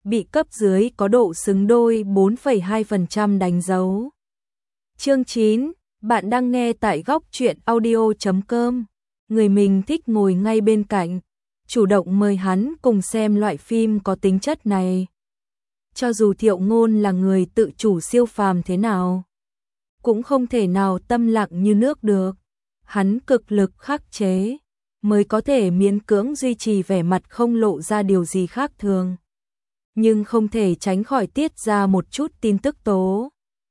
bị cấp dưới có độ xứng đôi 4,2% đánh dấu. Chương 9, bạn đang nghe tại góc truyện audio.com. Người mình thích ngồi ngay bên cạnh, chủ động mời hắn cùng xem loại phim có tính chất này. Cho dù Thiệu Ngôn là người tự chủ siêu phàm thế nào, cũng không thể nào tâm lặng như nước được. Hắn cực lực khắc chế, mới có thể miễn cưỡng duy trì vẻ mặt không lộ ra điều gì khác thường. Nhưng không thể tránh khỏi tiết ra một chút tin tức tố.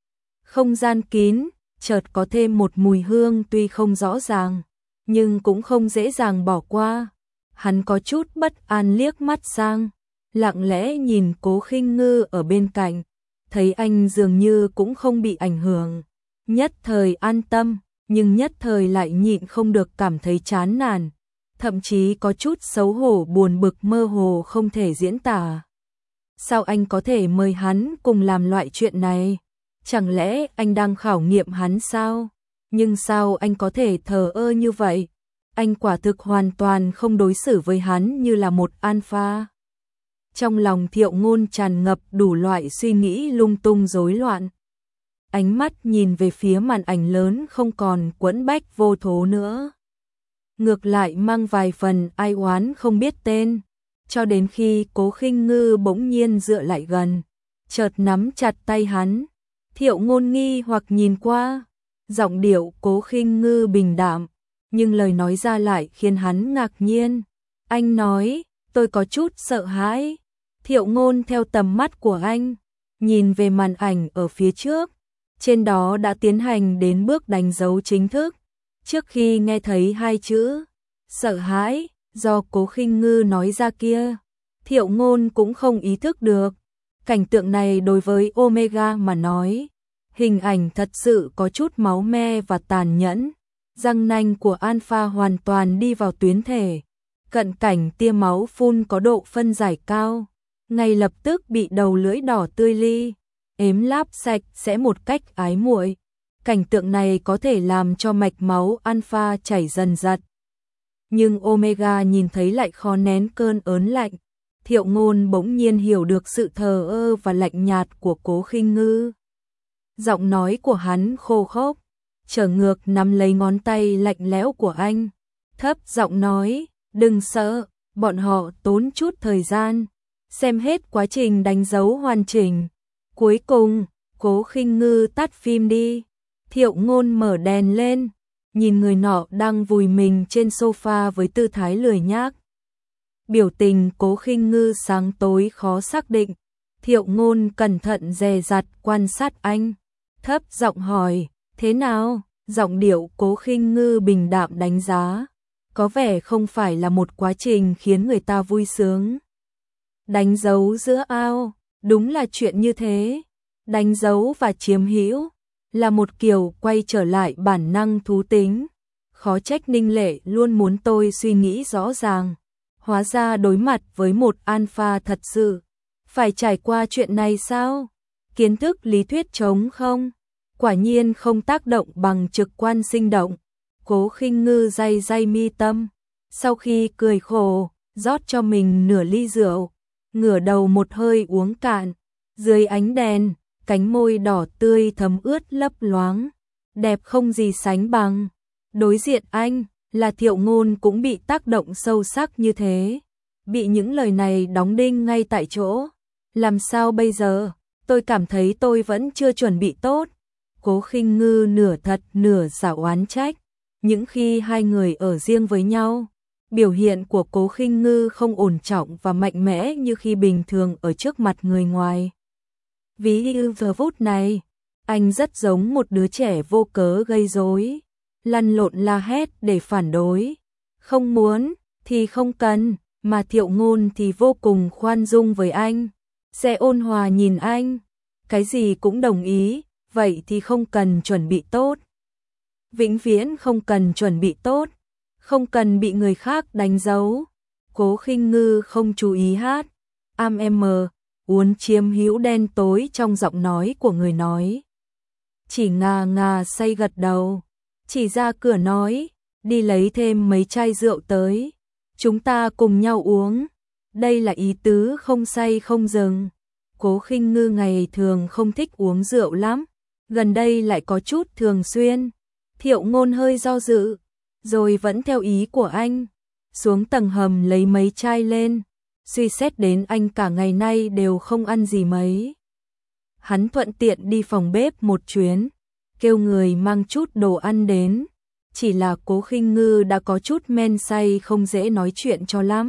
Không gian kín, chợt có thêm một mùi hương tuy không rõ ràng, nhưng cũng không dễ dàng bỏ qua. Hắn có chút bất an liếc mắt sang, lặng lẽ nhìn Cố Khinh Ngư ở bên cạnh, thấy anh dường như cũng không bị ảnh hưởng. Nhất thời an tâm, nhưng nhất thời lại nhịn không được cảm thấy chán nản, thậm chí có chút xấu hổ buồn bực mơ hồ không thể diễn tả. Sao anh có thể mời hắn cùng làm loại chuyện này? Chẳng lẽ anh đang khảo nghiệm hắn sao? Nhưng sao anh có thể thờ ơ như vậy? Anh quả thực hoàn toàn không đối xử với hắn như là một alpha. Trong lòng Thiệu Ngôn tràn ngập đủ loại suy nghĩ lung tung rối loạn. Ánh mắt nhìn về phía màn ảnh lớn không còn quẫn bách vô thố nữa. Ngược lại mang vài phần ai oán không biết tên. Cho đến khi Cố Khinh Ngư bỗng nhiên dựa lại gần, chợt nắm chặt tay hắn. Thiệu Ngôn nghi hoặc nhìn qua, giọng điệu Cố Khinh Ngư bình đạm, nhưng lời nói ra lại khiến hắn ngạc nhiên. Anh nói, tôi có chút sợ hãi. Thiệu Ngôn theo tầm mắt của anh, nhìn về màn ảnh ở phía trước, trên đó đã tiến hành đến bước đánh dấu chính thức. Trước khi nghe thấy hai chữ sợ hãi do Cố Khinh Ngư nói ra kia, Thiệu Ngôn cũng không ý thức được. Cảnh tượng này đối với Omega mà nói, hình ảnh thật sự có chút máu me và tàn nhẫn. Răng nanh của Alpha hoàn toàn đi vào tuyến thể, cận cảnh tia máu phun có độ phân giải cao, ngay lập tức bị đầu lưỡi đỏ tươi li ếm láp sạch sẽ một cách ái muội. Cảnh tượng này có thể làm cho mạch máu Alpha chảy dần dật. Nhưng Omega nhìn thấy lại khó nén cơn ớn lạnh. Thiệu Ngôn bỗng nhiên hiểu được sự thờ ơ và lạnh nhạt của Cố Khinh Ngư. Giọng nói của hắn khô khốc, trở ngược nắm lấy ngón tay lạnh lẽo của anh, thấp giọng nói, đừng sợ, bọn họ tốn chút thời gian, xem hết quá trình đánh dấu hoàn chỉnh. Cuối cùng, Cố Khinh Ngư tắt phim đi. Thiệu Ngôn mở đèn lên, nhìn người nọ đang vùi mình trên sofa với tư thái lười nhác. Biểu tình Cố Khinh Ngư sáng tối khó xác định. Thiệu Ngôn cẩn thận dè dặt quan sát anh, thấp giọng hỏi, thế nào? Giọng điệu Cố Khinh Ngư bình đạm đánh giá, có vẻ không phải là một quá trình khiến người ta vui sướng. Đánh dấu giữa ao, đúng là chuyện như thế. Đánh dấu và chiếm hữu là một kiểu quay trở lại bản năng thú tính. Khó trách Ninh Lệ luôn muốn tôi suy nghĩ rõ ràng. Hóa ra đối mặt với một alpha thật sự, phải trải qua chuyện này sao? Kiến thức lý thuyết trống không? Quả nhiên không tác động bằng trực quan sinh động. Cố Khinh Ngư day day mi tâm, sau khi cười khổ, rót cho mình nửa ly rượu, ngửa đầu một hơi uống cạn. Dưới ánh đèn, cánh môi đỏ tươi thấm ướt lấp loáng, đẹp không gì sánh bằng. Đối diện anh, là Thiệu Ngôn cũng bị tác động sâu sắc như thế, bị những lời này đóng đinh ngay tại chỗ. Làm sao bây giờ? Tôi cảm thấy tôi vẫn chưa chuẩn bị tốt. Cố Khinh Ngư nửa thật nửa giả oán trách. Những khi hai người ở riêng với nhau, biểu hiện của Cố Khinh Ngư không ổn trọng và mạnh mẽ như khi bình thường ở trước mặt người ngoài. Ví như giờ phút này, anh rất giống một đứa trẻ vô cớ gây rối, lăn lộn la hét để phản đối. Không muốn thì không cần, mà Thiệu Ngôn thì vô cùng khoan dung với anh, sẽ ôn hòa nhìn anh, cái gì cũng đồng ý, vậy thì không cần chuẩn bị tốt. Vĩnh viễn không cần chuẩn bị tốt, không cần bị người khác đánh dấu. Cố Khinh Ngư không chú ý hát em uốn chiếm hữu đen tối trong giọng nói của người nói. Chỉ ngà ngà say gật đầu, chỉ ra cửa nói, đi lấy thêm mấy chai rượu tới, chúng ta cùng nhau uống. Đây là ý tứ không say không dừng. Cố Khinh Ngư ngày thường không thích uống rượu lắm, gần đây lại có chút thường xuyên. Thiệu Ngôn hơi do dự, rồi vẫn theo ý của anh, xuống tầng hầm lấy mấy chai lên, suy xét đến anh cả ngày nay đều không ăn gì mấy. Hắn thuận tiện đi phòng bếp một chuyến, kêu người mang chút đồ ăn đến, chỉ là Cố Khinh Ngư đã có chút men say không dễ nói chuyện cho lắm.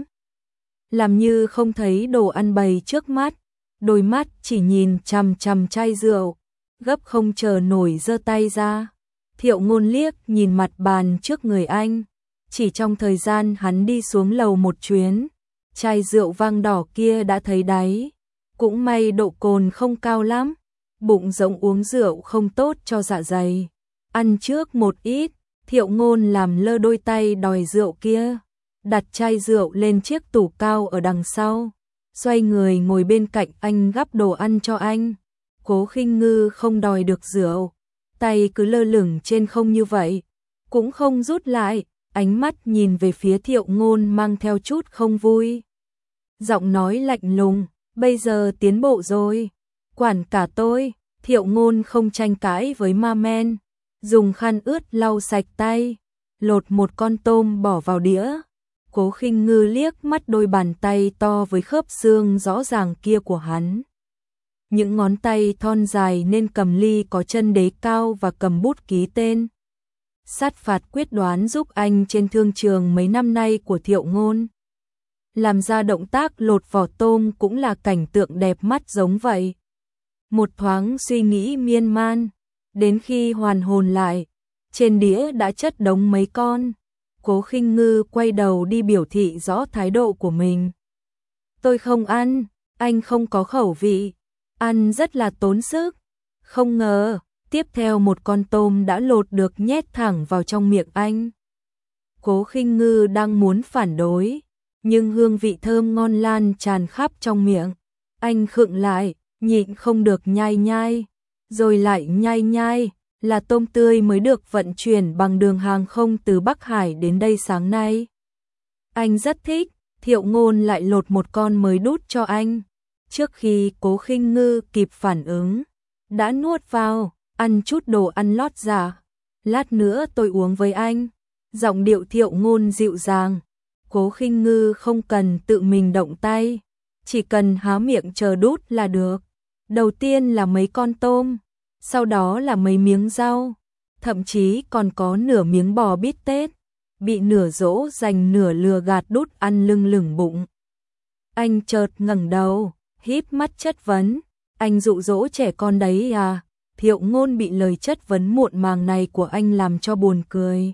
Làm như không thấy đồ ăn bày trước mắt, đôi mắt chỉ nhìn chằm chằm chai rượu, gấp không chờ nổi giơ tay ra. Thiệu Ngôn liếc nhìn mặt bàn trước người anh, chỉ trong thời gian hắn đi xuống lầu một chuyến, chai rượu vang đỏ kia đã thấy đáy, cũng may độ cồn không cao lắm, bụng rỗng uống rượu không tốt cho dạ dày. Ăn trước một ít, Thiệu Ngôn làm lơ đôi tay đòi rượu kia, đặt chai rượu lên chiếc tủ cao ở đằng sau, xoay người ngồi bên cạnh anh gắp đồ ăn cho anh. Cố Khinh Ngư không đòi được rượu, tay cứ lơ lửng trên không như vậy, cũng không rút lại, ánh mắt nhìn về phía Thiệu Ngôn mang theo chút không vui. Giọng nói lạnh lùng, bây giờ tiến bộ rồi, quản cả tôi. Thiệu Ngôn không tranh cãi với ma men, dùng khăn ướt lau sạch tay, lột một con tôm bỏ vào đĩa. Cố Khinh Ngư liếc mắt đôi bàn tay to với khớp xương rõ ràng kia của hắn. Những ngón tay thon dài nên cầm ly có chân đế cao và cầm bút ký tên. Sát phạt quyết đoán giúp anh trên thương trường mấy năm nay của Thiệu Ngôn. Làm ra động tác lột vỏ tôm cũng là cảnh tượng đẹp mắt giống vậy. Một thoáng suy nghĩ miên man, đến khi hoàn hồn lại, trên đĩa đã chất đống mấy con. Cố Khinh Ngư quay đầu đi biểu thị rõ thái độ của mình. Tôi không ăn, anh không có khẩu vị, ăn rất là tốn sức. Không ngờ, tiếp theo một con tôm đã lột được nhét thẳng vào trong miệng anh. Cố Khinh Ngư đang muốn phản đối, nhưng hương vị thơm ngon lan tràn khắp trong miệng. Anh khựng lại, nhịn không được nhai nhai, rồi lại nhai nhai, là tôm tươi mới được vận chuyển bằng đường hàng không từ Bắc Hải đến đây sáng nay. Anh rất thích, Thiệu Ngôn lại lột một con mới đút cho anh. Trước khi Cố Khinh Ngư kịp phản ứng, đã nuốt vào, ăn chút đồ ăn lót dạ. Lát nữa tôi uống với anh. Giọng điệu Thiệu Ngôn dịu dàng. Cố Khinh Ngư không cần tự mình động tay, chỉ cần há miệng chờ đút là được. Đầu tiên là mấy con tôm, sau đó là mấy miếng rau, thậm chí còn có nửa miếng bò bít tết, bị nửa dỗ dành nửa lừa gạt đút ăn lưng lửng bụng. Anh chợt ngẩng đầu, híp mắt chất vấn, anh dụ dỗ trẻ con đấy à? Thiệu Ngôn bị lời chất vấn muộn màng này của anh làm cho buồn cười.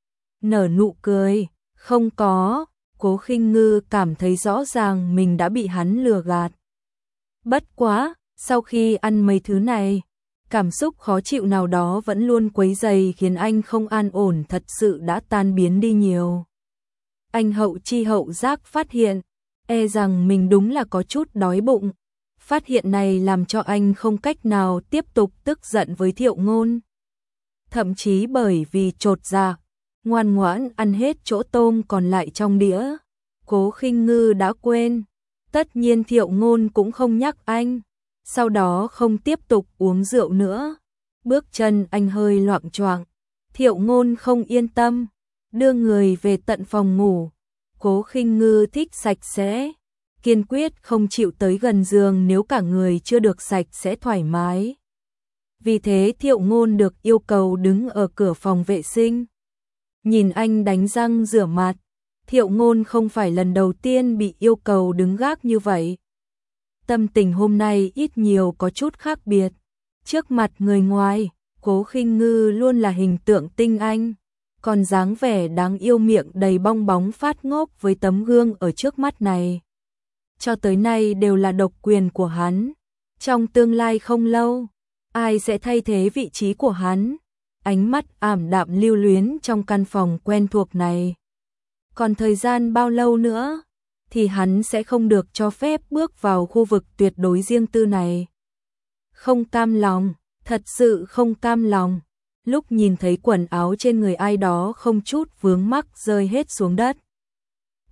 Nở nụ cười, không có. Cố Khinh Ngư cảm thấy rõ ràng mình đã bị hắn lừa gạt. Bất quá, sau khi ăn mấy thứ này, cảm xúc khó chịu nào đó vẫn luôn quấy rầy khiến anh không an ổn thật sự đã tan biến đi nhiều. Anh hậu chi hậu giác phát hiện, rằng mình đúng là có chút đói bụng. Phát hiện này làm cho anh không cách nào tiếp tục tức giận với Thiệu Ngôn. Thậm chí bởi vì chột dạ, ngoan ngoãn ăn hết chỗ tôm còn lại trong đĩa. Cố Khinh Ngư đã quên, tất nhiên Thiệu Ngôn cũng không nhắc anh. Sau đó không tiếp tục uống rượu nữa. Bước chân anh hơi loạng choạng. Thiệu Ngôn không yên tâm, đưa người về tận phòng ngủ. Cố Khinh Ngư thích sạch sẽ, kiên quyết không chịu tới gần giường nếu cả người chưa được sạch sẽ thoải mái. Vì thế Thiệu Ngôn được yêu cầu đứng ở cửa phòng vệ sinh. Nhìn anh đánh răng rửa mặt, Thiệu Ngôn không phải lần đầu tiên bị yêu cầu đứng gác như vậy. Tâm tình hôm nay ít nhiều có chút khác biệt. Trước mặt người ngoài, Cố Khinh Ngư luôn là hình tượng tinh anh, còn dáng vẻ đáng yêu miệng đầy bong bóng phát ngốc với tấm gương ở trước mắt này. Cho tới nay đều là độc quyền của hắn. Trong tương lai không lâu, ai sẽ thay thế vị trí của hắn? Ánh mắt ảm đạm lưu luyến trong căn phòng quen thuộc này. Còn thời gian bao lâu nữa thì hắn sẽ không được cho phép bước vào khu vực tuyệt đối riêng tư này. Không cam lòng, thật sự không cam lòng. Lúc nhìn thấy quần áo trên người ai đó không chút vướng mắc rơi hết xuống đất,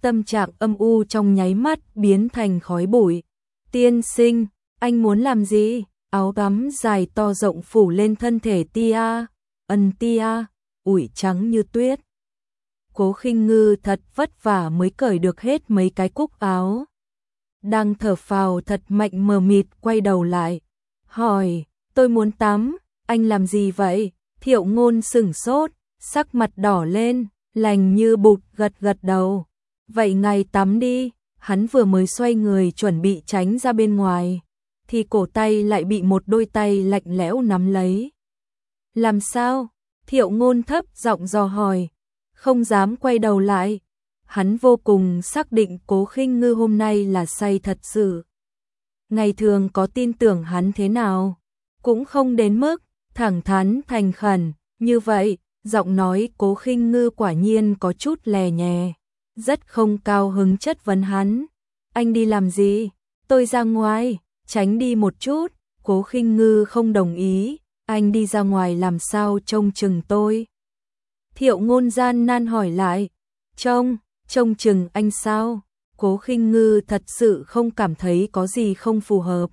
tâm trạng âm u trong nháy mắt biến thành khói bụi. Tiên sinh, anh muốn làm gì? Áo tắm dài to rộng phủ lên thân thể Tia, Tia, ủi trắng như tuyết. Cố Khinh Ngư thật vất vả mới cởi được hết mấy cái cúc áo. Đang thở phào thật mạnh mờ mịt quay đầu lại. Hỏi, tôi muốn tắm, anh làm gì vậy? Thiệu Ngôn sửng sốt, sắc mặt đỏ lên, lành như bụt gật gật đầu. Vậy ngài tắm đi, hắn vừa mới xoay người chuẩn bị tránh ra bên ngoài, thì cổ tay lại bị một đôi tay lạnh lẽo nắm lấy. Làm sao? Thiệu Ngôn thấp giọng dò hỏi, không dám quay đầu lại. Hắn vô cùng xác định Cố Khinh Ngư hôm nay là say thật sự. Ngày thường có tin tưởng hắn thế nào, cũng không đến mức thẳng thắn thành khẩn như vậy. Giọng nói Cố Khinh Ngư quả nhiên có chút lè nhè, rất không cao hứng chất vấn hắn. Anh đi làm gì? Tôi ra ngoài, tránh đi một chút. Cố Khinh Ngư không đồng ý. Anh đi ra ngoài làm sao trông chừng tôi? Thiệu Ngôn gian nan hỏi lại. Trông chừng anh sao? Cố Khinh Ngư thật sự không cảm thấy có gì không phù hợp.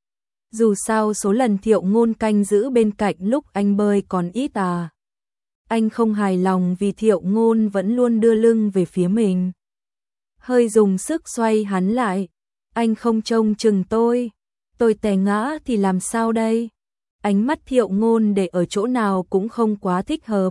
Dù sao số lần Thiệu Ngôn canh giữ bên cạnh lúc anh bơi còn ít à. Anh không hài lòng vì Thiệu Ngôn vẫn luôn đưa lưng về phía mình. Hơi dùng sức xoay hắn lại. Anh không trông chừng tôi té ngã thì làm sao đây? Ánh mắt Thiệu Ngôn để ở chỗ nào cũng không quá thích hợp.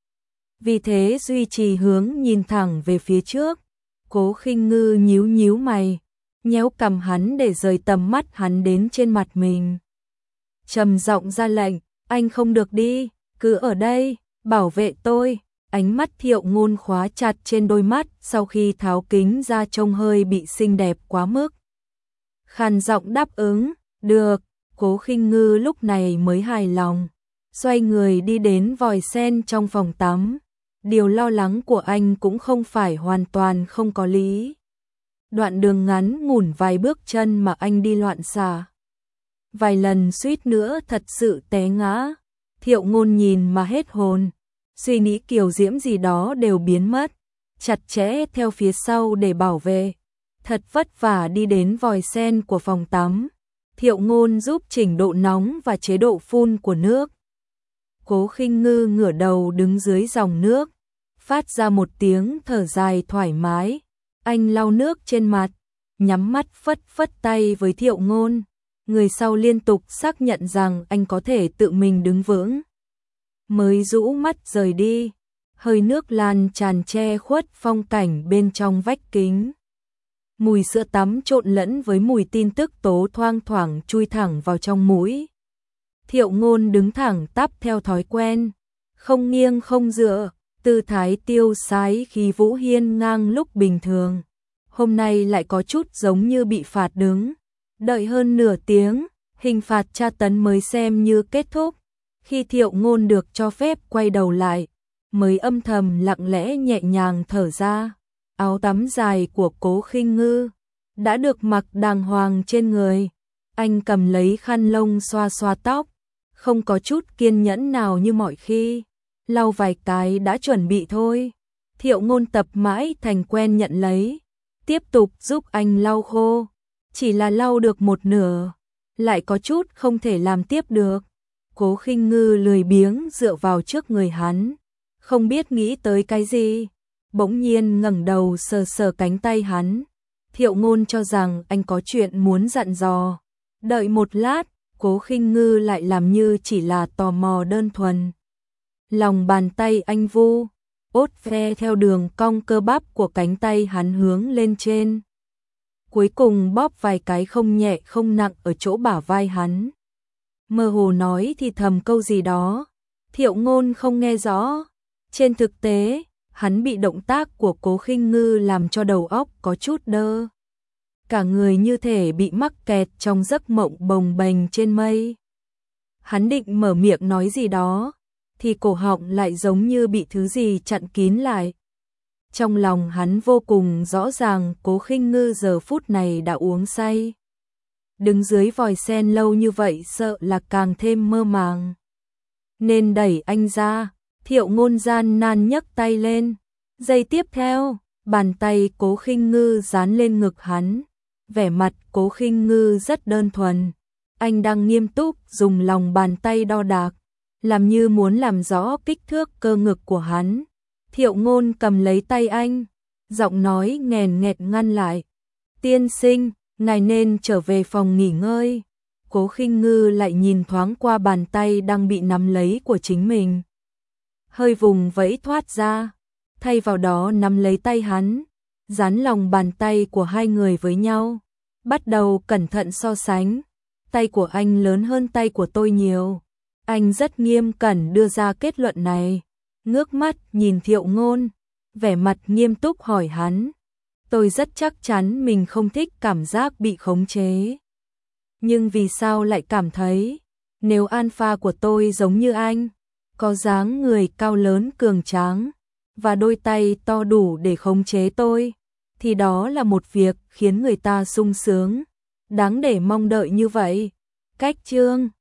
Vì thế duy trì hướng nhìn thẳng về phía trước. Cố Khinh Ngư nhíu mày, nhéo cằm hắn để rời tầm mắt hắn đến trên mặt mình. Trầm giọng ra lệnh, anh không được đi, cứ ở đây, bảo vệ tôi. Ánh mắt Thiệu Ngôn khóa chặt trên đôi mắt sau khi tháo kính ra trông hơi bị xinh đẹp quá mức. Khàn giọng đáp ứng, được. Cố Khinh Ngư lúc này mới hài lòng, xoay người đi đến vòi sen trong phòng tắm. Điều lo lắng của anh cũng không phải hoàn toàn không có lý. Đoạn đường ngắn ngủn vài bước chân mà anh đi loạn xạ. Vài lần suýt nữa thật sự té ngã. Thiệu Ngôn nhìn mà hết hồn, suy nghĩ kiều diễm gì đó đều biến mất, chặt chẽ theo phía sau để bảo vệ. Thật vất vả đi đến vòi sen của phòng tắm. Thiệu Ngôn giúp chỉnh độ nóng và chế độ phun của nước. Cố Khinh Ngư ngửa đầu đứng dưới dòng nước, phát ra một tiếng thở dài thoải mái. Anh lau nước trên mặt, nhắm mắt phất tay với Thiệu Ngôn. Người sau liên tục xác nhận rằng anh có thể tự mình đứng vững, mới rũ mắt rời đi. Hơi nước lan tràn che khuất phong cảnh bên trong vách kính. Mùi sữa tắm trộn lẫn với mùi tin tức tố thoang thoảng chui thẳng vào trong mũi. Thiệu Ngôn đứng thẳng tắp theo thói quen, không nghiêng không dựa, tư thái tiêu sái khi vũ hiên ngang lúc bình thường. Hôm nay lại có chút giống như bị phạt đứng. Đợi hơn nửa tiếng, hình phạt tra tấn mới xem như kết thúc. Khi Thiệu Ngôn được cho phép quay đầu lại, mới âm thầm lặng lẽ nhẹ nhàng thở ra. Áo tắm dài của Cố Khinh Ngư đã được mặc đàng hoàng trên người. Anh cầm lấy khăn lông xoa xoa tóc, không có chút kiên nhẫn nào như mọi khi. Lau vài cái đã chuẩn bị thôi. Thiệu Ngôn tập mãi thành quen nhận lấy, tiếp tục giúp anh lau khô. Chỉ là lau được một nửa, lại có chút không thể làm tiếp được. Cố Khinh Ngư lười biếng dựa vào trước người hắn, không biết nghĩ tới cái gì, bỗng nhiên ngẩng đầu sờ sờ cánh tay hắn. Thiệu Ngôn cho rằng anh có chuyện muốn dặn dò. Đợi một lát, Cố Khinh Ngư lại làm như chỉ là tò mò đơn thuần. Lòng bàn tay anh vu ốt ve theo đường cong cơ bắp của cánh tay hắn hướng lên trên. Cuối cùng bóp vài cái không nhẹ không nặng ở chỗ bả vai hắn. Mơ hồ nói thì thầm câu gì đó. Thiệu Ngôn không nghe rõ. Trên thực tế, hắn bị động tác của Cố Khinh Ngư làm cho đầu óc có chút đơ. Cả người như thể bị mắc kẹt trong giấc mộng bồng bềnh trên mây. Hắn định mở miệng nói gì đó, thì cổ họng lại giống như bị thứ gì chặn kín lại. Trong lòng hắn vô cùng rõ ràng Cố Khinh Ngư giờ phút này đã uống say. Đứng dưới vòi sen lâu như vậy sợ là càng thêm mơ màng. Nên đẩy anh ra. Thiệu Ngôn gian nan nhấc tay lên. Giây tiếp theo, Bàn tay Cố Khinh Ngư dán lên ngực hắn, vẻ mặt Cố Khinh Ngư rất đơn thuần. Anh đang nghiêm túc dùng lòng bàn tay đo đạc, làm như muốn làm rõ kích thước cơ ngực của hắn. Thiệu Ngôn cầm lấy tay anh, giọng nói nghèn nghẹt ngăn lại. Tiên sinh, ngài nên trở về phòng nghỉ ngơi. Cố Khinh Ngư lại nhìn thoáng qua bàn tay đang bị nắm lấy của chính mình. Hơi vùng vẫy thoát ra, thay vào đó nắm lấy tay hắn, dán lòng bàn tay của hai người với nhau. Bắt đầu cẩn thận so sánh, tay của anh lớn hơn tay của tôi nhiều. Anh rất nghiêm cẩn đưa ra kết luận này, ngước mắt nhìn Thiệu Ngôn, vẻ mặt nghiêm túc hỏi hắn. Tôi rất chắc chắn mình không thích cảm giác bị khống chế. Nhưng vì sao lại cảm thấy, nếu alpha của tôi giống như anh, có dáng người cao lớn cường tráng, và đôi tay to đủ để khống chế tôi, thì đó là một việc khiến người ta sung sướng, đáng để mong đợi như vậy. Cách chương